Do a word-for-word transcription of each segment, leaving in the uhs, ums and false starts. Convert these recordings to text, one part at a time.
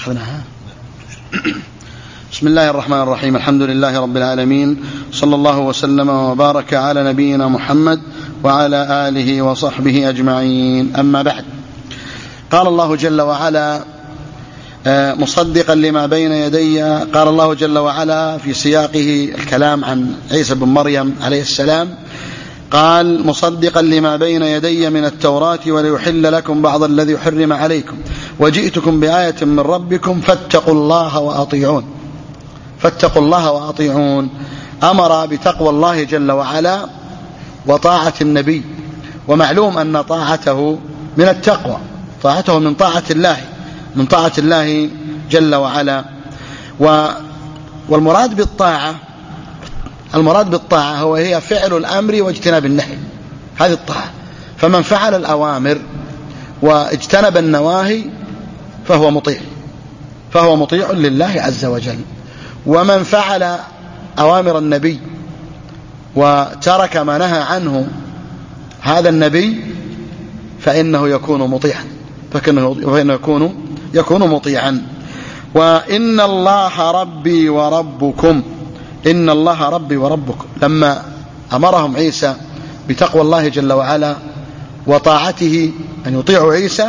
أخذناها. بسم الله الرحمن الرحيم. الحمد لله رب العالمين، صلى الله وسلم وبارك على نبينا محمد وعلى آله وصحبه أجمعين. أما بعد، قال الله جل وعلا مصدقا لما بين يدي، قال الله جل وعلا في سياقه الكلام عن عيسى بن مريم عليه السلام، قال مصدقا لما بين يدي من التوراة وليحل لكم بعض الذي حرم عليكم وجئتكم بآية من ربكم فاتقوا الله وأطيعون. فاتقوا الله وأطيعون، أمر بتقوى الله جل وعلا وطاعة النبي، ومعلوم أن طاعته من التقوى، طاعته من طاعة الله من طاعة الله جل وعلا. والمراد بالطاعة المراد بالطاعة هو هي فعل الأمر واجتناب النهي، هذه الطاعة. فمن فعل الأوامر واجتنب النواهي فهو مطيع فهو مطيع لله عز وجل. ومن فعل أوامر النبي وترك ما نهى عنه هذا النبي فإنه يكون مطيعا فإنه يكون يكون مطيعا. وإن الله ربي وربكم، إن الله ربي وربكم، لما أمرهم عيسى بتقوى الله جل وعلا وطاعته أن يطيعوا عيسى،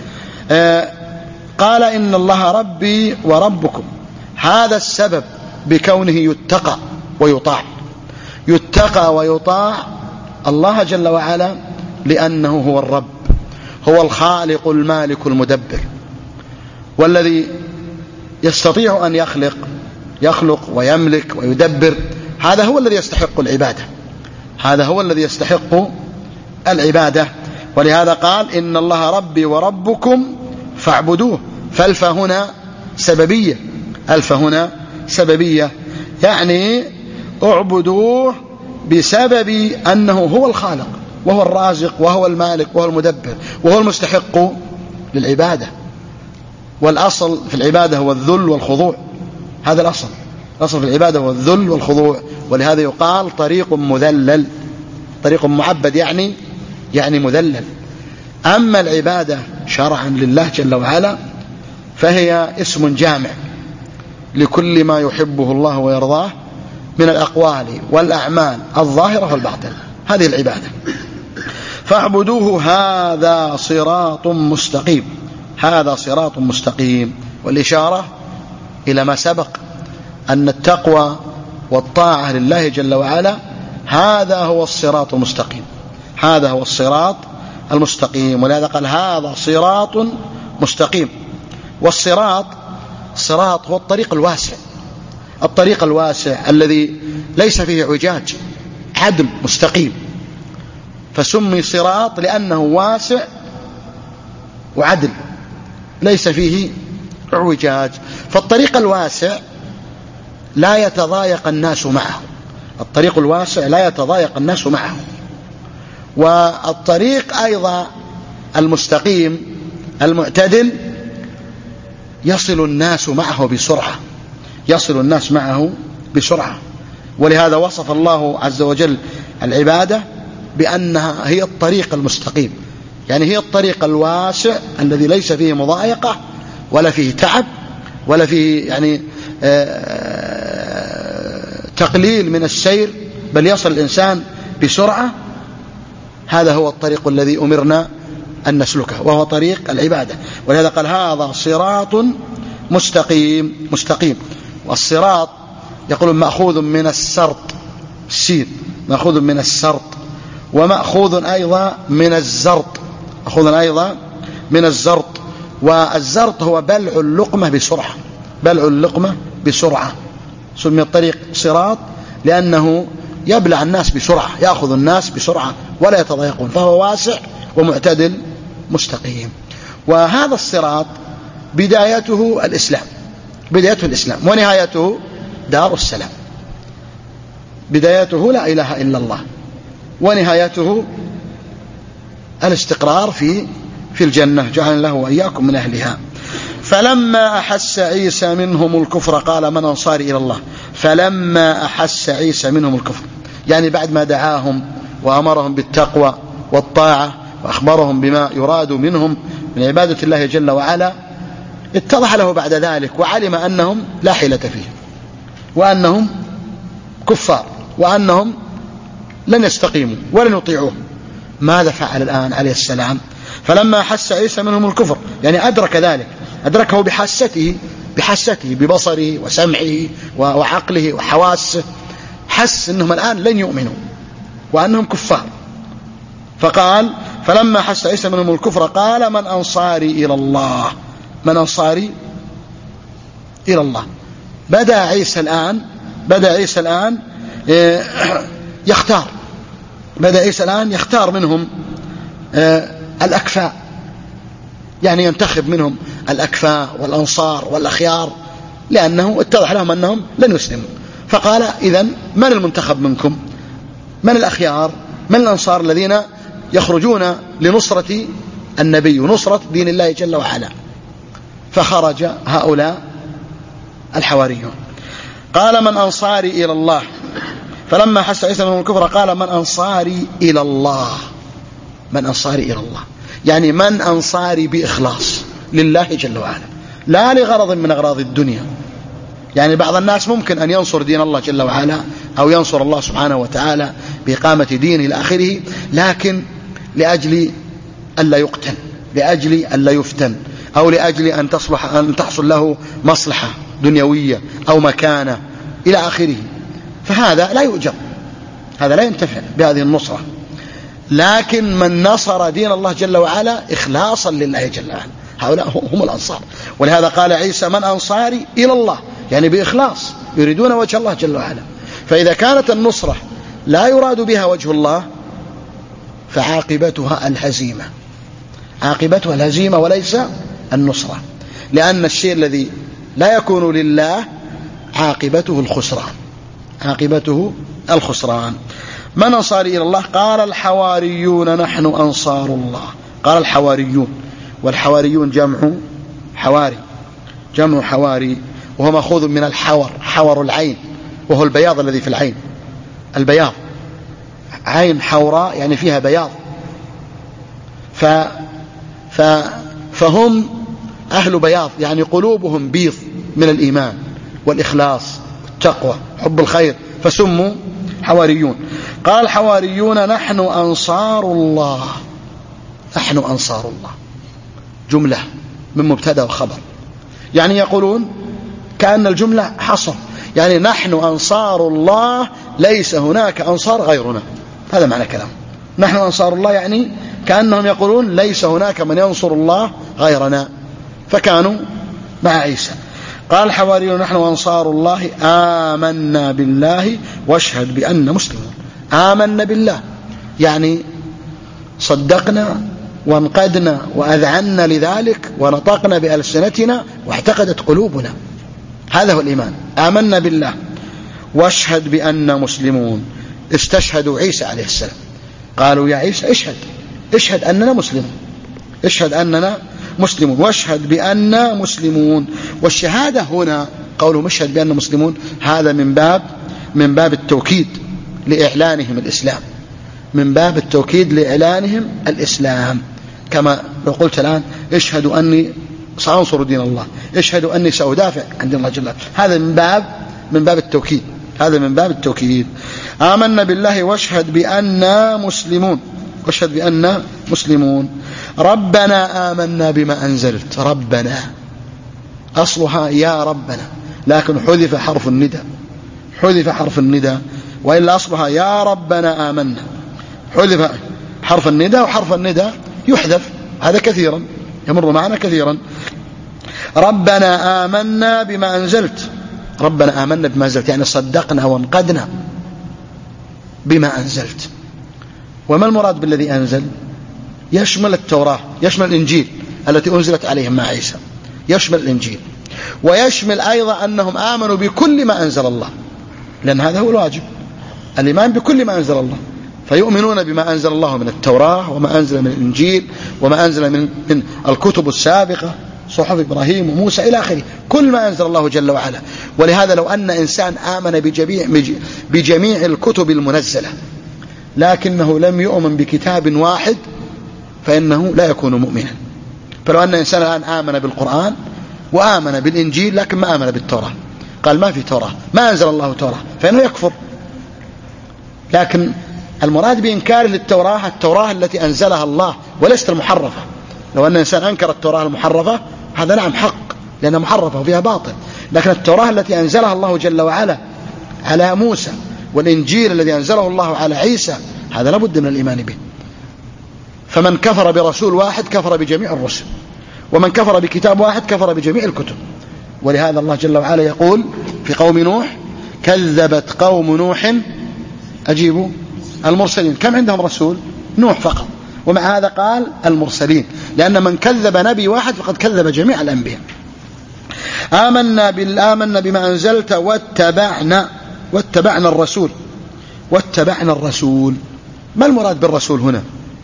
قال إن الله ربي وربكم. هذا السبب بكونه يتقى ويطاع يتقى ويطاع الله جل وعلا، لأنه هو الرب، هو الخالق المالك المدبر، والذي يستطيع أن يخلق يخلق ويملك ويدبر. هذا هو الذي يستحق العبادة هذا هو الذي يستحق العبادة. ولهذا قال إن الله ربي وربكم فاعبدوه. فالف هنا سببية ألف هنا سببية يعني اعبدوه بسبب أنه هو الخالق وهو الرازق وهو المالك وهو المدبر وهو المستحق للعبادة. والأصل في العبادة هو الذل والخضوع، هذا الأصل الأصل في العبادة هو الذل والخضوع. ولهذا يقال طريق مذلل، طريق معبد يعني يعني مذلل. أما العبادة شرعا لله جل وعلا فهي اسم جامع لكل ما يحبه الله ويرضاه من الأقوال والأعمال الظاهرة والباطنة، هذه العبادة. فاعبدوه هذا صراط مستقيم هذا صراط مستقيم. والإشارة إلى ما سبق أن التقوى والطاعة لله جل وعلا هذا هو الصراط المستقيم هذا هو الصراط المستقيم. ولهذا قال هذا صراط مستقيم. والصراط الصراط هو الطريق الواسع الطريق الواسع الذي ليس فيه عجاج، عدل مستقيم، فسمي صراط لأنه واسع وعدل ليس فيه اعوجاج. فالطريق الواسع لا يتضايق الناس معه الطريق الواسع لا يتضايق الناس معه. والطريق أيضا المستقيم المعتدل يصل الناس معه بسرعة يصل الناس معه بسرعة. ولهذا وصف الله عز وجل العبادة بأنها هي الطريق المستقيم، يعني هي الطريق الواسع الذي ليس فيه مضايقة ولا فيه تعب ولا فيه يعني تقليل من السير، بل يصل الإنسان بسرعة. هذا هو الطريق الذي أمرنا أن نسلكه وهو طريق العبادة. ولهذا قال هذا صراط مستقيم مستقيم. والصراط يقول مأخوذ من السرط، السين مأخوذ من السرط، ومأخوذ أيضا من الزرط مأخوذ أيضا من الزرط. والزرط هو بلع اللقمة بسرعة بلع اللقمة بسرعة. سمي الطريق صراط لأنه يبلع الناس بسرعة، يأخذ الناس بسرعة ولا يتضايقون، فهو واسع ومعتدل مستقيم. وهذا الصراط بدايته الإسلام بدايته الإسلام ونهايته دار السلام. بدايته لا إله إلا الله ونهايته الاستقرار في في الجنة، جعلنا الله وإياكم من أهلها. فلما أحس عيسى منهم الكفر قال من أنصاري إلى الله. فلما أحس عيسى منهم الكفر يعني بعد ما دعاهم وأمرهم بالتقوى والطاعة وأخبرهم بما يراد منهم من عبادة الله جل وعلا، اتضح له بعد ذلك وعلم أنهم لا حيلة فيه وأنهم كفار وأنهم لن يستقيموا ولن يطيعوه، ماذا فعل الآن عليه السلام؟ فلما حس عيسى منهم الكفر، يعني أدرك ذلك، أدركه بحاسته بحاسته ببصره وسمعه وعقله وحواسه، حس أنهم الآن لن يؤمنوا وأنهم كفار. فقال فلما حس عيسى منهم الكفر قال من أنصاري إلى الله، من أنصاري إلى الله. بدأ عيسى الآن بدأ عيسى الآن يختار بدأ عيسى الآن يختار منهم الأكفاء، يعني ينتخب منهم الأكفاء والأنصار والأخيار، لأنه اتضح لهم أنهم لن يسلموا. فقال إذن من المنتخب منكم؟ من الأخيار؟ من الأنصار الذين يخرجون لنصرة النبي ونصرة دين الله جل وعلا؟ فخرج هؤلاء الحواريون. قال من أنصاري إلى الله، فلما حس عيسى منهم الكفر قال من أنصاري إلى الله، من أنصاري إلى الله يعني من أنصاري بإخلاص لله جل وعلا، لا لغرض من أغراض الدنيا. يعني بعض الناس ممكن أن ينصر دين الله جل وعلا أو ينصر الله سبحانه وتعالى بإقامة دينه إلى آخره، لكن لأجل ألا يقتل، لأجل ألا يفتن، أو لأجل أن تصلح أن تحصل له مصلحة دنيوية أو مكانة إلى آخره، فهذا لا يؤجر، هذا لا ينتفع بهذه النصرة. لكن من نصر دين الله جل وعلا إخلاصا لله جل وعلا، هؤلاء هم الأنصار. ولهذا قال عيسى من أنصاري إلى الله، يعني بإخلاص يريدون وجه الله جل وعلا. فإذا كانت النصرة لا يراد بها وجه الله فعاقبتها الهزيمة، عاقبتها الهزيمة وليس النصرة، لأن الشيء الذي لا يكون لله عاقبته الخسران، عاقبته الخسران. من أنصاري إلى الله؟ قال الحواريون نحن أنصار الله. قال الحواريون، والحواريون جمع حواري، جمع حواري، وهو مأخوذ من الحور، حور العين، وهو البياض الذي في العين، البياض، عين حوراء يعني فيها بياض. ف... ف... فهم أهل بياض، يعني قلوبهم بيض من الإيمان والإخلاص والتقوى حب الخير، فسموا حواريون. قال الحواريون نحن أنصار الله، نحن أنصار الله، جملة من مبتدأ وخبر، يعني يقولون كأن الجملة حصر، يعني نحن أنصار الله ليس هناك أنصار غيرنا، هذا معنى كلام. نحن أنصار الله يعني كأنهم يقولون ليس هناك من ينصر الله غيرنا، فكانوا مع عيسى. قال الحواريون نحن أنصار الله آمنا بالله واشهد بأننا مسلمون. آمنا بالله يعني صدقنا وانقدنا وأذعنا لذلك ونطقنا بألسنتنا واعتقدت قلوبنا، هذا هو الإيمان. آمنا بالله واشهد بأننا مسلمون. استشهدوا عيسى عليه السلام، قالوا يا عيسى اشهد اشهد أننا مسلمون، اشهد أننا مسلمون واشهد بأننا مسلمون. والشهادة هنا قولهم اشهد بأننا مسلمون، هذا من باب من باب التوكيد لإعلانهم الإسلام، من باب التوكيد لإعلانهم الإسلام. كما لو قلت الآن اشهدوا أني سأنصر دين الله، اشهدوا أني سأدافع عن دين الله جل وعلا، هذا من باب من باب التوكيد، هذا من باب التوكيد. آمنا بالله واشهد بأننا مسلمون، واشهد بأننا مسلمون. ربنا آمنا بما أنزلت، ربنا أصلها يا ربنا، لكن حذف حرف الندى، حذف حرف الندى، وإلا أصلها يا ربنا آمنا، حذف حرف الندى، وحرف الندى يحذف، هذا كثيرا يمر معنا كثيرا. ربنا آمنا بما أنزلت، ربنا آمنا بما أنزلت يعني صدقنا وانقدنا بما أنزلت. وما المراد بالذي أنزل؟ يشمل التوراة، يشمل الإنجيل التي أنزلت عليهم مع عيسى، يشمل الإنجيل، ويشمل أيضا أنهم آمنوا بكل ما أنزل الله، لأن هذا هو الواجب، الإيمان بكل ما أنزل الله. فيؤمنون بما أنزل الله من التوراة وما أنزل من الإنجيل وما أنزل من, من الكتب السابقة، صحف إبراهيم وموسى إلى آخره، كل ما أنزل الله جل وعلا. ولهذا لو أن إنسان آمن بجميع, بجميع الكتب المنزلة لكنه لم يؤمن بكتاب واحد فإنه لا يكون مؤمنا. فلو أن إنسان الآن آمن بالقرآن وآمن بالإنجيل لكن ما آمن بالتوراة، قال ما في توراة، ما أنزل الله توراة، فإنه يكفر. لكن المراد بإنكاره للتوراة التوراة التي أنزلها الله وليست المحرفة. لو أن إنسان أنكر التوراة المحرفة هذا نعم حق لأنها محرفة وفيها باطل، لكن التوراة التي أنزلها الله جل وعلا على موسى والإنجيل الذي أنزله الله على عيسى هذا لابد من الإيمان به. فمن كفر برسول واحد كفر بجميع الرسل، ومن كفر بكتاب واحد كفر بجميع الكتب. ولهذا الله جل وعلا يقول في قوم نوح كذبت قوم نوح أجيبوا المرسلين. كم عندهم رسول؟ نوح فقط، ومع هذا قال المرسلين، لأن من كذب نبي واحد فقد كذب جميع الأنبياء. آمنا بالآمنا بما أنزلت واتبعنا واتبعنا الرسول واتبعنا الرسول. ما المراد بالرسول هنا؟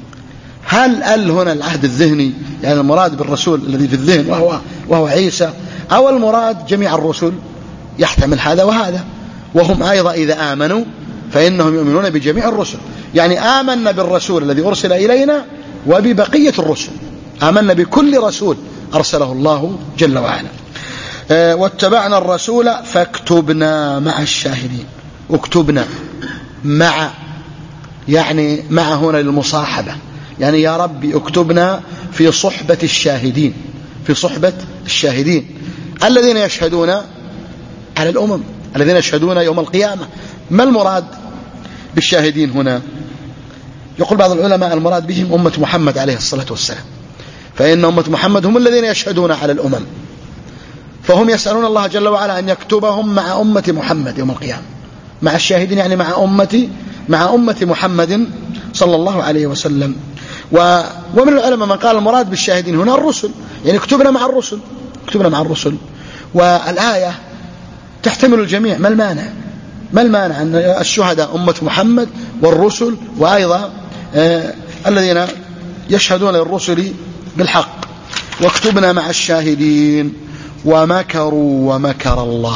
هل ال هنا العهد الذهني يعني المراد بالرسول الذي في الذهن وهو, وهو عيسى، أو المراد جميع الرسل؟ يحتمل هذا وهذا. وهم أيضا إذا آمنوا فإنهم يؤمنون بجميع الرسل، يعني آمنا بالرسول الذي أرسل إلينا وببقية الرسل، آمنا بكل رسول أرسله الله جل وعلا. أه واتبعنا الرسول فاكتبنا مع الشاهدين. اكتبنا مع يعني مع هنا للمصاحبة، يعني يا ربي اكتبنا في صحبة الشاهدين، في صحبة الشاهدين الذين يشهدون على الأمم، الذين يشهدون يوم القيامة. ما المراد بالشاهدين هنا؟ يقول بعض العلماء المراد بهم أمة محمد عليه الصلاة والسلام، فإن أمة محمد هم الذين يشهدون على الأمم، فهم يسألون الله جل وعلا أن يكتبهم مع أمة محمد يوم القيامة، مع الشاهدين يعني مع أمتي مع أمة محمد صلى الله عليه وسلم. و... ومن العلماء من قال المراد بالشاهدين هنا الرسل، يعني اكتبنا مع الرسل، اكتبنا مع الرسل. والآية تحتمل الجميع، ما المانع؟ ما المانع أن الشهداء أمة محمد والرسل، وأيضا آه الذين يشهدون للرسل بالحق. واكتبنا مع الشاهدين ومكروا ومكر الله.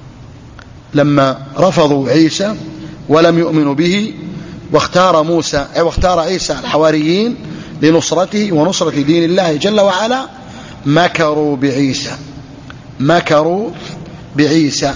لما رفضوا عيسى ولم يؤمنوا به، واختار موسى واختار عيسى الحواريين لنصرته ونصرة دين الله جل وعلا، مكروا بعيسى مكروا بعيسى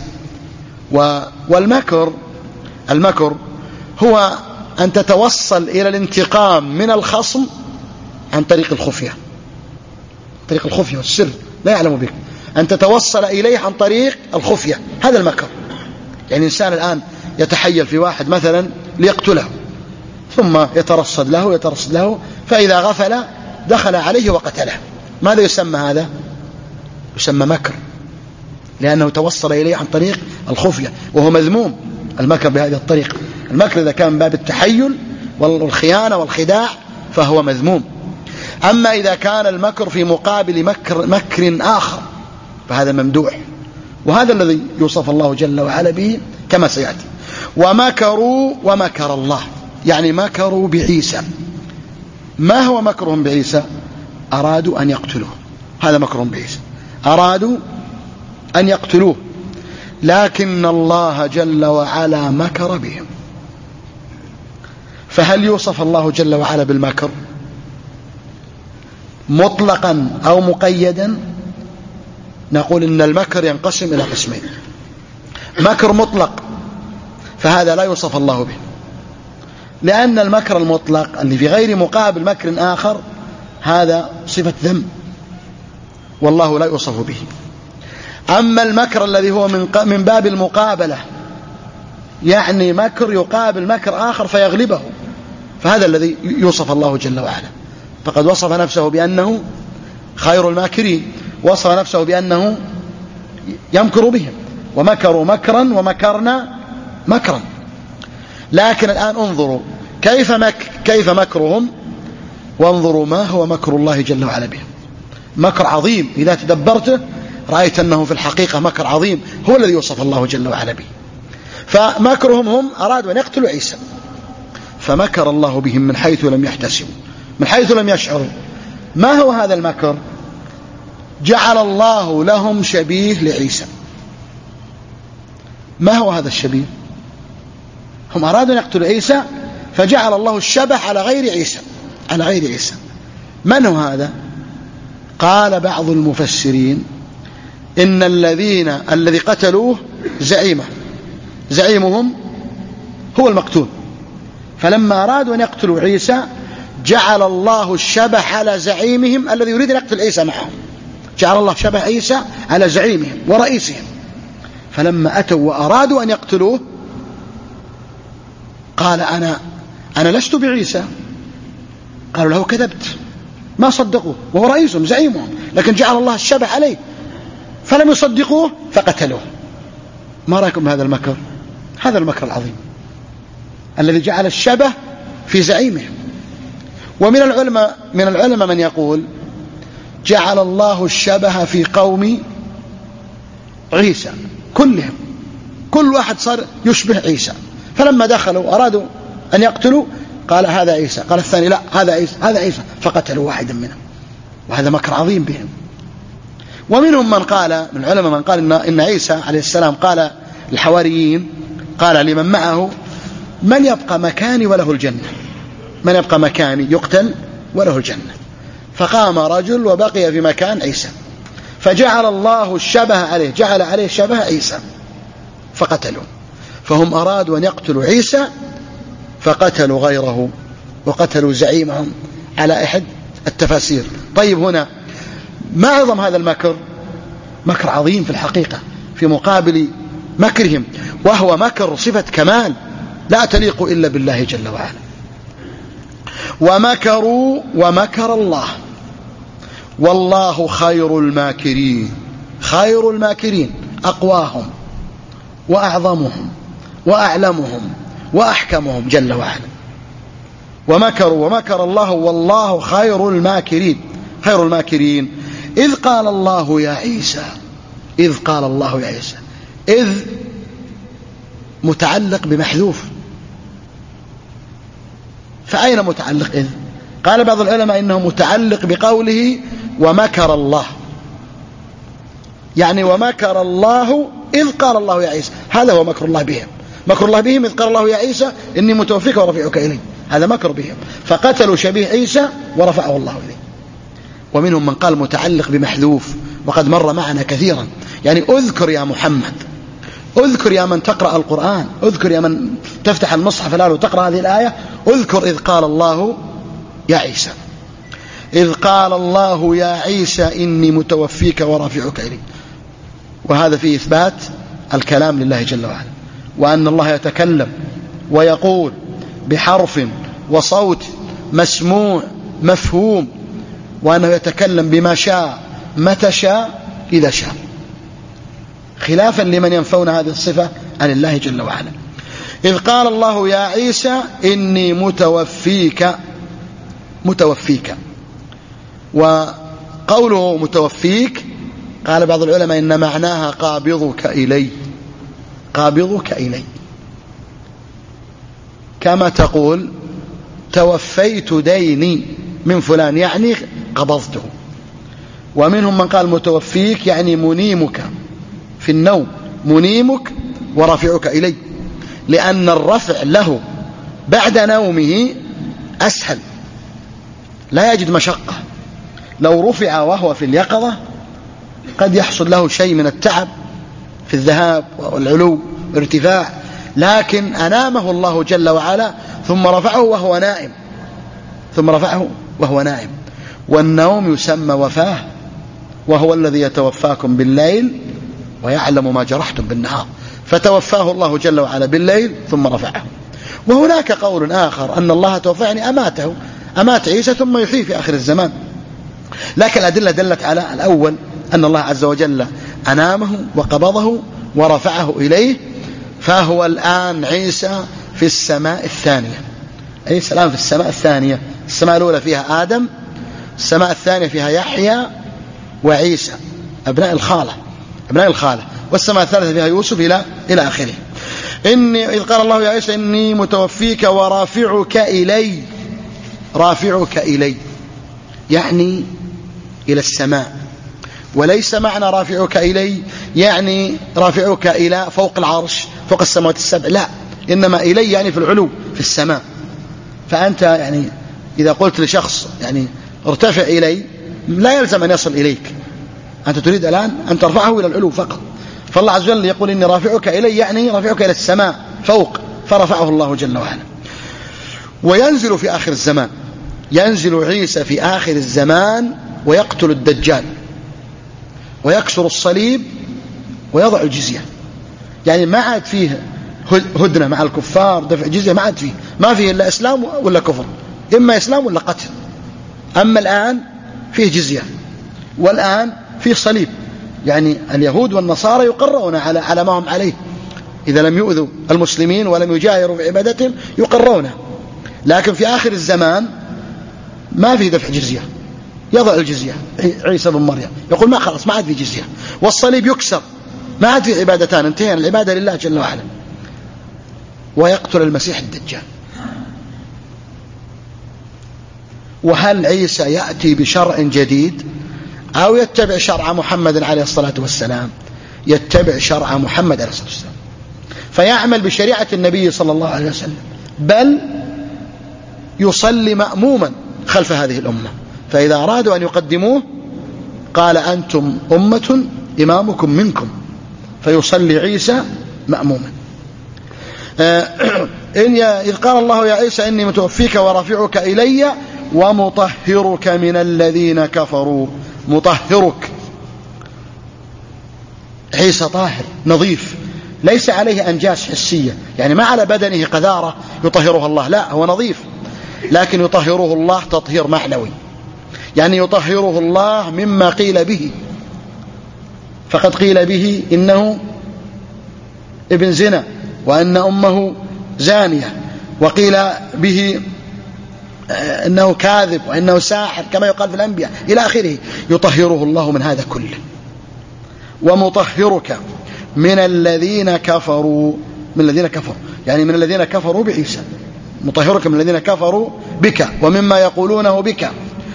والمكر المكر هو أن تتوصل إلى الانتقام من الخصم عن طريق الخفية، طريق الخفية والسر لا يعلم بك، أن تتوصل إليه عن طريق الخفية، هذا المكر. يعني إنسان الآن يتحيل في واحد مثلا ليقتله، ثم يترصد له يترصد له فإذا غفل دخل عليه وقتله. ماذا يسمى هذا؟ يسمى مكر، لأنه توصل إليه عن طريق الخفية، وهو مذموم المكر بهذه الطريقة. المكر إذا كان باب التحيل والخيانة والخداع فهو مذموم. أما إذا كان المكر في مقابل مكر, مكر آخر فهذا ممدوح، وهذا الذي يوصف الله جل وعلا به كما سيأتي. ومكروا ومكر الله، يعني مكروا بعيسى. ما هو مكرهم بعيسى؟ أرادوا أن يقتلوه، هذا مكرهم بعيسى، أرادوا أن يقتلوه، لكن الله جل وعلا مكر بهم. فهل يوصف الله جل وعلا بالمكر مطلقا أو مقيدا؟ نقول إن المكر ينقسم إلى قسمين. مكر مطلق فهذا لا يوصف الله به، لأن المكر المطلق اللي في غير مقابل مكر آخر هذا صفة ذم والله لا يوصف به. أما المكر الذي هو من من باب المقابلة، يعني مكر يقابل مكر آخر فيغلبه، فهذا الذي يوصف الله جل وعلا. فقد وصف نفسه بأنه خير الماكرين، وصف نفسه بأنه يمكر بهم، ومكروا مكرا ومكرنا مكرا. لكن الآن انظروا كيف, مك كيف مكرهم، وانظروا ما هو مكر الله جل وعلا بهم. مكر عظيم إذا تدبرته رأيت أنه في الحقيقة مكر عظيم هو الذي يوصف الله جل وعلا به. فمكرهم هم أرادوا أن يقتلوا عيسى، فمكر الله بهم من حيث لم يحتسبوا، من حيث لم يشعروا. ما هو هذا المكر؟ جعل الله لهم شبيه لعيسى. ما هو هذا الشبيه؟ هم أرادوا أن يقتلوا عيسى فجعل الله الشبه على غير عيسى، على غير عيسى. من هو هذا؟ قال بعض المفسرين إن الذين الذي قتلوه زعيمه زعيمهم هو المقتول، فلما أرادوا أن يقتلوا عيسى جعل الله الشبه على زعيمهم الذي يريد أن يقتل عيسى معهم، جعل الله شبه عيسى على زعيمهم ورئيسهم، فلما أتوا وأرادوا أن يقتلوه قال أنا أنا لست بعيسى. قالوا له كذبت، ما صدقوه وهو رئيسهم زعيمهم، لكن جعل الله الشبه عليه فلم يصدقوه فقتلوه. ما رأيكم بهذا المكر؟ هذا المكر العظيم الذي جعل الشبه في زعيمهم. ومن العلماء من العلماء من يقول جعل الله الشبه في قوم عيسى كلهم، كل واحد صار يشبه عيسى، فلما دخلوا أرادوا أن يقتلوا قال هذا عيسى، قال الثاني لا هذا عيسى هذا عيسى، فقتلوا واحدا منهم، وهذا مكر عظيم بهم. ومنهم من قال من العلماء من قال إن, إن عيسى عليه السلام قال الحواريين قال لمن معه من يبقى مكاني وله الجنة، من يبقى مكاني يقتل وله الجنة، فقام رجل وبقي في مكان عيسى فجعل الله الشبه عليه، جعل عليه شبه عيسى فقتلوا، فهم أرادوا أن يقتلوا عيسى فقتلوا غيره وقتلوا زعيمهم على أحد التفاسير. طيب هنا ما أعظم هذا المكر؟ مكر عظيم في الحقيقة في مقابل مكرهم، وهو مكر صفة كمال لا تليق إلا بالله جل وعلا. ومكروا ومكر الله والله خير الماكرين، خير الماكرين أقواهم وأعظمهم وأعلمهم وأحكمهم جل وعلا. ومكروا ومكر الله والله خير الماكرين، خير الماكرين. إذ قال الله يا عيسى، إذ قال الله يا عيسى، إذ متعلق بمحذوف، فأين متعلق إذ؟ قال بعض العلماء إنه متعلق بقوله ومكر الله، يعني ومكر الله إذ قال الله يا عيسى، هذا هو مكر الله بهم، مكر الله بهم إذ قال الله يا عيسى إني متوفيك ورفعك إلي، هذا مكر بهم، فقتلوا شبيه عيسى ورفعه الله إليه. ومنهم من قال متعلق بمحذوف، وقد مر معنا كثيرا، يعني أذكر يا محمد، أذكر يا من تقرأ القرآن، أذكر يا من تفتح المصحف الآن وتقرأ هذه الآية، أذكر إذ قال الله يا عيسى، إذ قال الله يا عيسى إني متوفيك ورافعك إلي. وهذا فيه إثبات الكلام لله جل وعلا، وأن الله يتكلم ويقول بحرف وصوت مسموع مفهوم، وأنه يتكلم بما شاء متى شاء إذا شاء، خلافا لمن ينفون هذه الصفة عن الله جل وعلا. إذ قال الله يا عيسى إني متوفيك، متوفيك، وقوله متوفيك قال بعض العلماء إن معناها قابضك إلي، قابضك إلي، كما تقول توفيت ديني من فلان يعني قبضته. ومنهم من قال متوفيك يعني منيمك في النوم، منيمك ورافعك إلي، لأن الرفع له بعد نومه أسهل، لا يجد مشقة. لو رفع وهو في اليقظة قد يحصل له شيء من التعب في الذهاب والعلو والارتفاع، لكن أنامه الله جل وعلا ثم رفعه وهو نائم، ثم رفعه وهو نائم. والنوم يسمى وفاة، وهو الذي يتوفاكم بالليل ويعلم ما جرحتم بالنهار، فتوفاه الله جل وعلا بالليل ثم رفعه. وهناك قول آخر أن الله توفى يعني أماته، أمات عيسى ثم يحيي في آخر الزمان، لكن الأدلة دلت على الأول أن الله عز وجل أنامه وقبضه ورفعه إليه، فهو الآن عيسى في السماء الثانية، عيسى الآن في السماء الثانية. السماء الأولى فيها آدم، السماء الثانية فيها يحيى وعيسى أبناء الخالة، أبناء الخالة، والسماء الثالثة فيها يوسف إلى إلى آخره. إني إذ قال الله يا عيسى إني متوفيك ورافعك إلي، رافعك إلي يعني إلى السماء، وليس معنى رافعك إلي يعني رافعك إلى فوق العرش فوق السماوات السبع، لا، إنما إلي يعني في العلو في السماء. فأنت يعني إذا قلت لشخص يعني ارتفع إلي لا يلزم أن يصل إليك، أنت تريد الآن أن ترفعه إلى العلو فقط. فالله عز وجل يقول إني رافعك إلي، يعني رافعك إلى السماء فوق، فرفعه الله جل وعلا. وينزل في آخر الزمان، ينزل عيسى في آخر الزمان ويقتل الدجال ويكسر الصليب ويضع الجزية. يعني ما عاد فيه هدنة مع الكفار، دفع جزية ما عاد فيه، ما فيه إلا إسلام ولا كفر، إما إسلام ولا قتل. أما الآن فيه جزية، والآن فيه صليب، يعني اليهود والنصارى يقرون على على ما هم عليه، إذا لم يؤذوا المسلمين ولم يجاهروا في عبادتهم يقرون. لكن في آخر الزمان ما في دفع جزية، يضع الجزية عيسى بن مريم، يقول ما خلاص ما عاد في جزية، والصليب يكسر، ما عاد في عبادتان، انتهينا العبادة لله جل وعلا. ويقتل المسيح الدجال. وهل عيسى يأتي بشرع جديد أو يتبع شرع محمد عليه الصلاة والسلام؟ يتبع شرع محمد عليه الصلاة والسلام، فيعمل بشريعة النبي صلى الله عليه وسلم، بل يصلي مأموما خلف هذه الأمة. فإذا أرادوا أن يقدموه قال أنتم أمة إمامكم منكم، فيصلي عيسى مأموما. إذ قال الله يا عيسى إني متوفيك ورافعك إلي ومطهرك من الذين كفروا. مطهرك، عيسى طاهر نظيف، ليس عليه أنجاس حسية، يعني ما على بدنه قذارة يطهرها الله، لا، هو نظيف، لكن يطهره الله تطهير معنوي، يعني يطهره الله مما قيل به. فقد قيل به إنه ابن زنا، وأن أمه زانية، وقيل به أنه كاذب، وأنه ساحر كما يقال في الأنبياء إلى آخره. يطهره الله من هذا كله. ومطهرك من الذين كفروا، من الذين كفروا يعني من الذين كفروا بعيسى، مطهرك من الذين كفروا بك ومما يقولونه بك.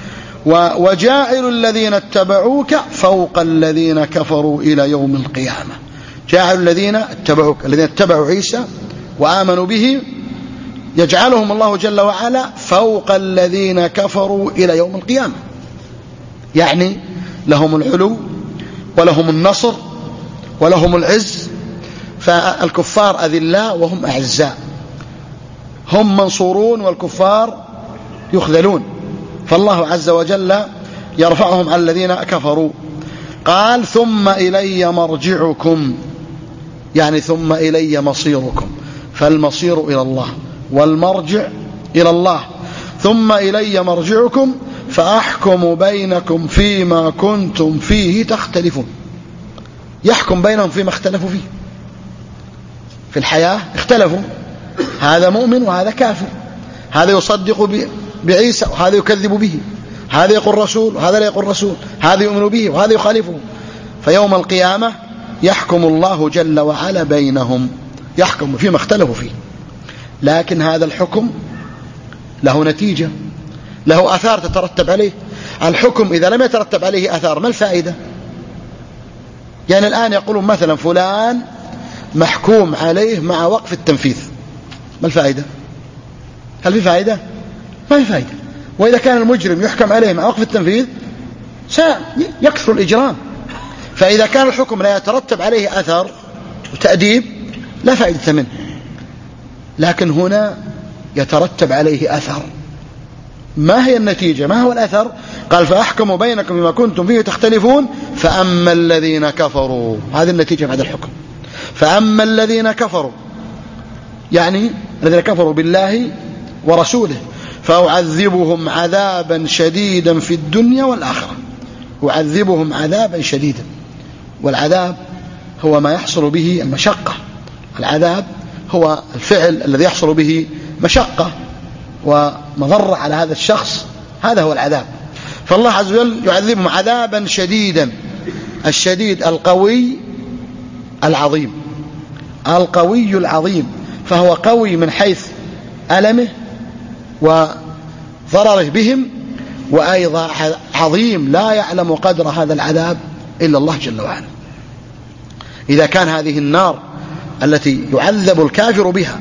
وجاعل الذين اتبعوك فوق الذين كفروا إلى يوم القيامة. جاعل الذين اتبعوك، الذين اتبعوا عيسى وآمنوا به، يجعلهم الله جل وعلا فوق الذين كفروا إلى يوم القيامة، يعني لهم العلو ولهم النصر ولهم العز. فالكفار أذلاء وهم أعزاء، هم منصورون والكفار يخذلون، فالله عز وجل يرفعهم على الذين كفروا. قال ثم إلي مرجعكم، يعني ثم إلي مصيركم، فالمصير إلى الله والمرجع إلى الله. ثم إلي مرجعكم فأحكم بينكم فيما كنتم فيه تختلفون. يحكم بينهم فيما اختلفوا فيه. في الحياة اختلفوا، هذا مؤمن وهذا كافر، هذا يصدق بعيسى وهذا يكذب به، هذا يقول رسول وهذا لا يقول رسول، هذا يؤمن به وهذا يخالفه. فيوم القيامة يحكم الله جل وعلا بينهم، يحكم فيما اختلفوا فيه. لكن هذا الحكم له نتيجة، له آثار تترتب عليه. الحكم إذا لم يترتب عليه آثار ما الفائدة؟ يعني الآن يقولون مثلا فلان محكوم عليه مع وقف التنفيذ، ما الفائدة؟ هل في فائدة؟ ما في فائدة. وإذا كان المجرم يحكم عليه مع وقف التنفيذ سيكثر الإجرام. فإذا كان الحكم لا يترتب عليه أثر وتأديب لا فائدة منه، لكن هنا يترتب عليه أثر. ما هي النتيجة؟ ما هو الأثر؟ قال فأحكم بينكم بما كنتم فيه تختلفون فأما الذين كفروا، هذه النتيجة بعد الحكم. فأما الذين كفروا يعني الذين كفروا بالله ورسوله فأعذبهم عذابا شديدا في الدنيا والآخرة. أعذبهم عذابا شديدا، والعذاب هو ما يحصل به المشقة، العذاب هو الفعل الذي يحصل به مشقة ومضرة على هذا الشخص، هذا هو العذاب. فالله عز وجل يعذبهم عذابا شديدا. الشديد القوي العظيم، القوي العظيم، فهو قوي من حيث ألمه وضرره بهم، وأيضا عظيم لا يعلم قدر هذا العذاب إلا الله جل وعلا. إذا كان هذه النار التي يعذب الكافر بها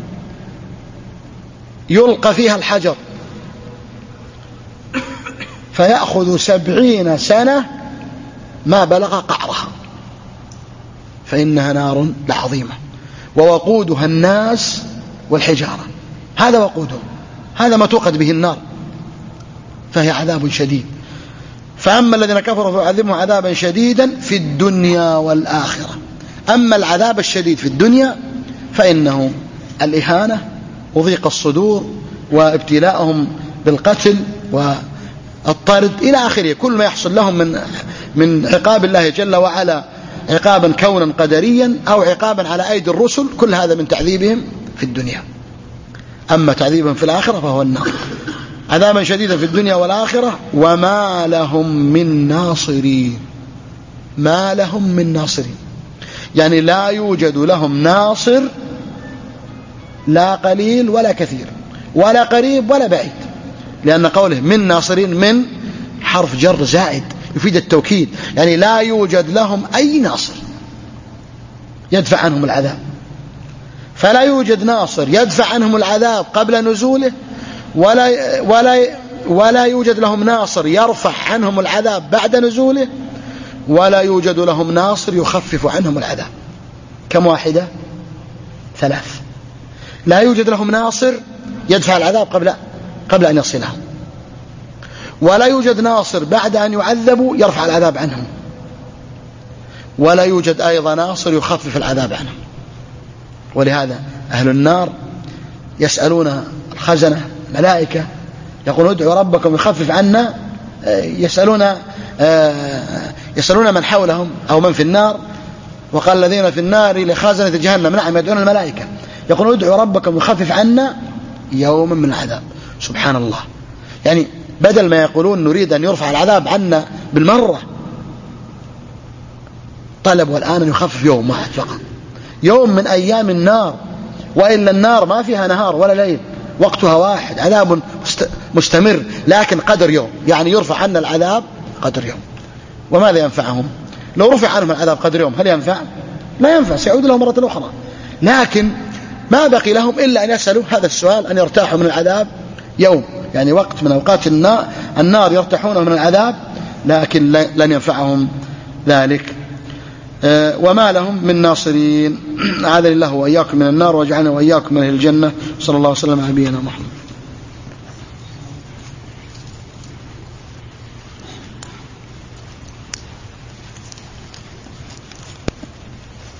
يلقى فيها الحجر فيأخذ سبعين سنة ما بلغ قعرها، فإنها نار لعظيمة، ووقودها الناس والحجارة. هذا وقودهم، هذا ما توقد به النار، فهي عذاب شديد. فأما الذين كفروا فيعذبهم عذابا شديدا في الدنيا والآخرة. أما العذاب الشديد في الدنيا فإنه الإهانة وضيق الصدور وابتلاءهم بالقتل والطرد إلى آخره، كل ما يحصل لهم من من عقاب الله جل وعلا، عقابا كونا قدريا أو عقابا على أيدي الرسل، كل هذا من تعذيبهم في الدنيا. أما تعذيبهم في الآخرة فهو النار، عذابا شديدا في الدنيا والآخرة، وما لهم من ناصرين. ما لهم من ناصرين يعني لا يوجد لهم ناصر، لا قليل ولا كثير ولا قريب ولا بعيد، لأن قوله من ناصرين من حرف جر زائد يفيد التوكيد، يعني لا يوجد لهم أي ناصر يدفع عنهم العذاب. فلا يوجد ناصر يدفع عنهم العذاب قبل نزوله، ولا, ولا, ولا يوجد لهم ناصر يرفع عنهم العذاب بعد نزوله، ولا يوجد لهم ناصر يخفف عنهم العذاب. كم واحدة؟ ثلاث. لا يوجد لهم ناصر يدفع العذاب قبل, قبل أن يصلهم، ولا يوجد ناصر بعد أن يعذبوا يرفع العذاب عنهم، ولا يوجد أيضا ناصر يخفف العذاب عنهم. ولهذا أهل النار يسألون الخزنة الملائكة، يقولون ادعوا ربكم يخفف عنا، يسألون يسألون من حولهم أو من في النار، وقال الذين في النار لخازنة جهنم نعم يدعون الملائكة يقولون ادعوا ربكم يخفف عنا يوما من العذاب. سبحان الله، يعني بدل ما يقولون نريد أن يرفع العذاب عنا بالمرة، طلبوا الآن أن يخفف يوم واحد فقط، يوم من أيام النار، وإلا النار ما فيها نهار ولا ليل، وقتها واحد، عذاب مستمر، لكن قدر يوم، يعني يرفع عنا العذاب قدر يوم. وماذا ينفعهم لو رفع عنهم العذاب قدر يوم؟ هل ينفع؟ لا ينفع، سيعود لهم مرة أخرى. لكن ما بقي لهم إلا أن يسألوا هذا السؤال، أن يرتاحوا من العذاب يوم، يعني وقت من أوقات النار, النار يرتاحون من العذاب، لكن لن ينفعهم ذلك. وما لهم من ناصرين. أعاذني الله وإياكم من النار، واجعلنا وإياكم من أهل الجنة. صلى الله وسلم على نبينا محمد.